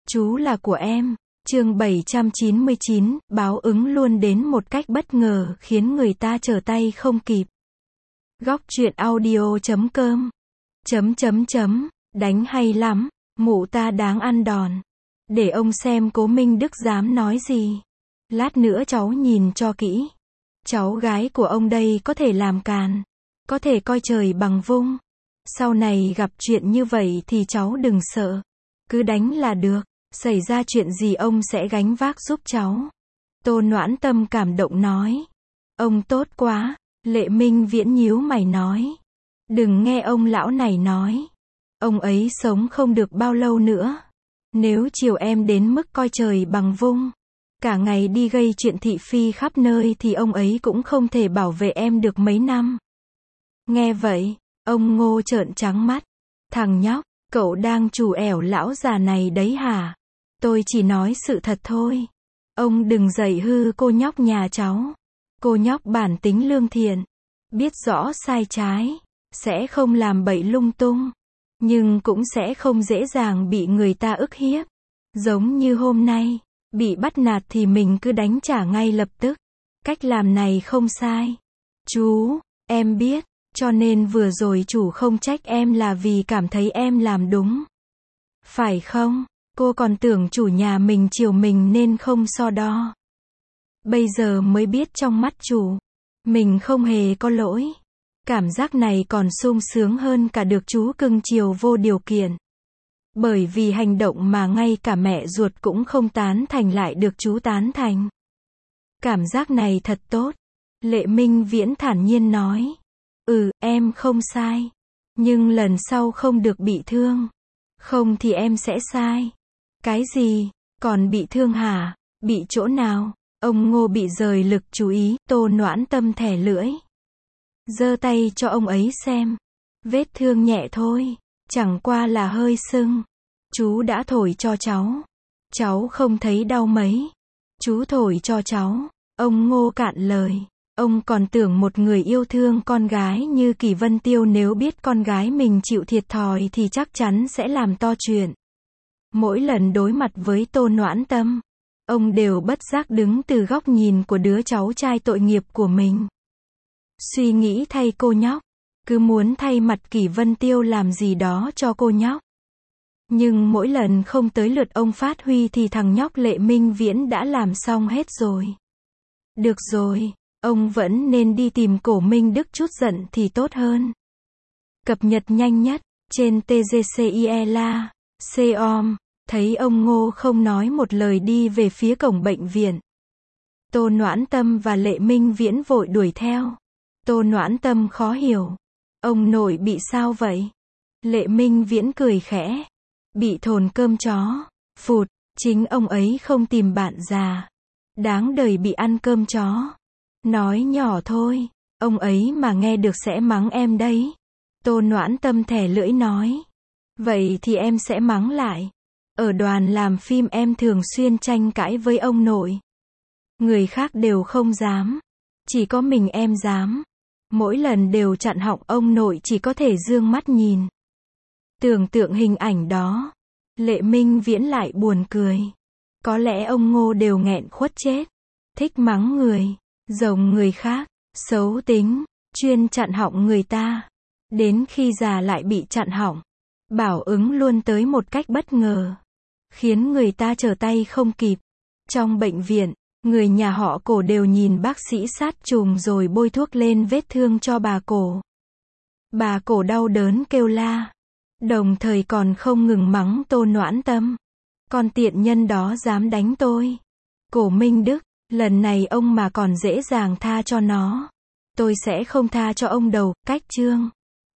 Chú là của em. Chương 799, báo ứng luôn đến một cách bất ngờ khiến người ta trở tay không kịp. Góc truyện audio.com Đánh hay lắm, mụ ta đáng ăn đòn. Để ông xem Cố Minh Đức dám nói gì. Lát nữa cháu nhìn cho kỹ. Cháu gái của ông đây có thể làm càn, có thể coi trời bằng vung. Sau này gặp chuyện như vậy thì cháu đừng sợ, cứ đánh là được, xảy ra chuyện gì ông sẽ gánh vác giúp cháu. Tô Noãn Tâm cảm động nói. Ông tốt quá. Lệ Minh Viễn nhíu mày nói. Đừng nghe ông lão này nói. Ông ấy sống không được bao lâu nữa. Nếu chiều em đến mức coi trời bằng vung, cả ngày đi gây chuyện thị phi khắp nơi thì ông ấy cũng không thể bảo vệ em được mấy năm. Nghe vậy, ông Ngô trợn trắng mắt. Thằng nhóc, cậu đang trù ẻo lão già này đấy hả? Tôi chỉ nói sự thật thôi. Ông đừng dạy hư cô nhóc nhà cháu. Cô nhóc bản tính lương thiện, biết rõ sai trái, sẽ không làm bậy lung tung, nhưng cũng sẽ không dễ dàng bị người ta ức hiếp. Giống như hôm nay, bị bắt nạt thì mình cứ đánh trả ngay lập tức. Cách làm này không sai. Chú, em biết, cho nên vừa rồi chủ không trách em là vì cảm thấy em làm đúng. Phải không? Cô còn tưởng chủ nhà mình chiều mình nên không so đo. Bây giờ mới biết trong mắt chủ, mình không hề có lỗi. Cảm giác này còn sung sướng hơn cả được chú cưng chiều vô điều kiện. Bởi vì hành động mà ngay cả mẹ ruột cũng không tán thành lại được chú tán thành. Cảm giác này thật tốt. Lệ Minh Viễn thản nhiên nói. Em không sai. Nhưng lần sau không được bị thương. Không thì em sẽ sai. Cái gì? Còn bị thương hả? Bị chỗ nào? Ông Ngô bị rời lực chú ý. Tô Noãn Tâm thẻ lưỡi, giơ tay cho ông ấy xem. Vết thương nhẹ thôi, chẳng qua là hơi sưng. Chú đã thổi cho cháu. Cháu không thấy đau mấy. Chú thổi cho cháu. Ông Ngô cạn lời. Ông còn tưởng một người yêu thương con gái như Kỷ Vân Tiêu nếu biết con gái mình chịu thiệt thòi thì chắc chắn sẽ làm to chuyện. Mỗi lần đối mặt với Tô Noãn Tâm, ông đều bất giác đứng từ góc nhìn của đứa cháu trai tội nghiệp của mình. Suy nghĩ thay cô nhóc, cứ muốn thay mặt Kỷ Vân Tiêu làm gì đó cho cô nhóc. Nhưng mỗi lần không tới lượt ông phát huy thì thằng nhóc Lệ Minh Viễn đã làm xong hết rồi. Được rồi, ông vẫn nên đi tìm Cổ Minh Đức chút giận thì tốt hơn. Cập nhật nhanh nhất, trên TGCIELA.com, thấy ông Ngô không nói một lời đi về phía cổng bệnh viện. Tô Noãn Tâm và Lệ Minh Viễn vội đuổi theo. Tô Noãn Tâm khó hiểu. Ông nội bị sao vậy? Lệ Minh Viễn cười khẽ. Bị thồn cơm chó. Phụt, chính ông ấy không tìm bạn già. Đáng đời bị ăn cơm chó. Nói nhỏ thôi, ông ấy mà nghe được sẽ mắng em đấy. Tô Noãn Tâm thẻ lưỡi nói. Vậy thì em sẽ mắng lại. Ở đoàn làm phim em thường xuyên tranh cãi với ông nội. Người khác đều không dám. Chỉ có mình em dám. Mỗi lần đều chặn họng ông nội chỉ có thể dương mắt nhìn. Tưởng tượng hình ảnh đó, Lệ Minh Viễn lại buồn cười. Có lẽ ông Ngô đều nghẹn khuất chết. Thích mắng người, rồng người khác, xấu tính, chuyên chặn họng người ta. Đến khi già lại bị chặn họng. Báo ứng luôn tới một cách bất ngờ, khiến người ta trở tay không kịp. Trong bệnh viện, người nhà họ Cổ đều nhìn bác sĩ sát trùng rồi bôi thuốc lên vết thương cho bà Cổ. Bà Cổ đau đớn kêu la, đồng thời còn không ngừng mắng Tô Noãn Tâm. Con tiện nhân đó dám đánh tôi. Cổ Minh Đức, lần này ông mà còn dễ dàng tha cho nó, tôi sẽ không tha cho ông đâu. Cách chương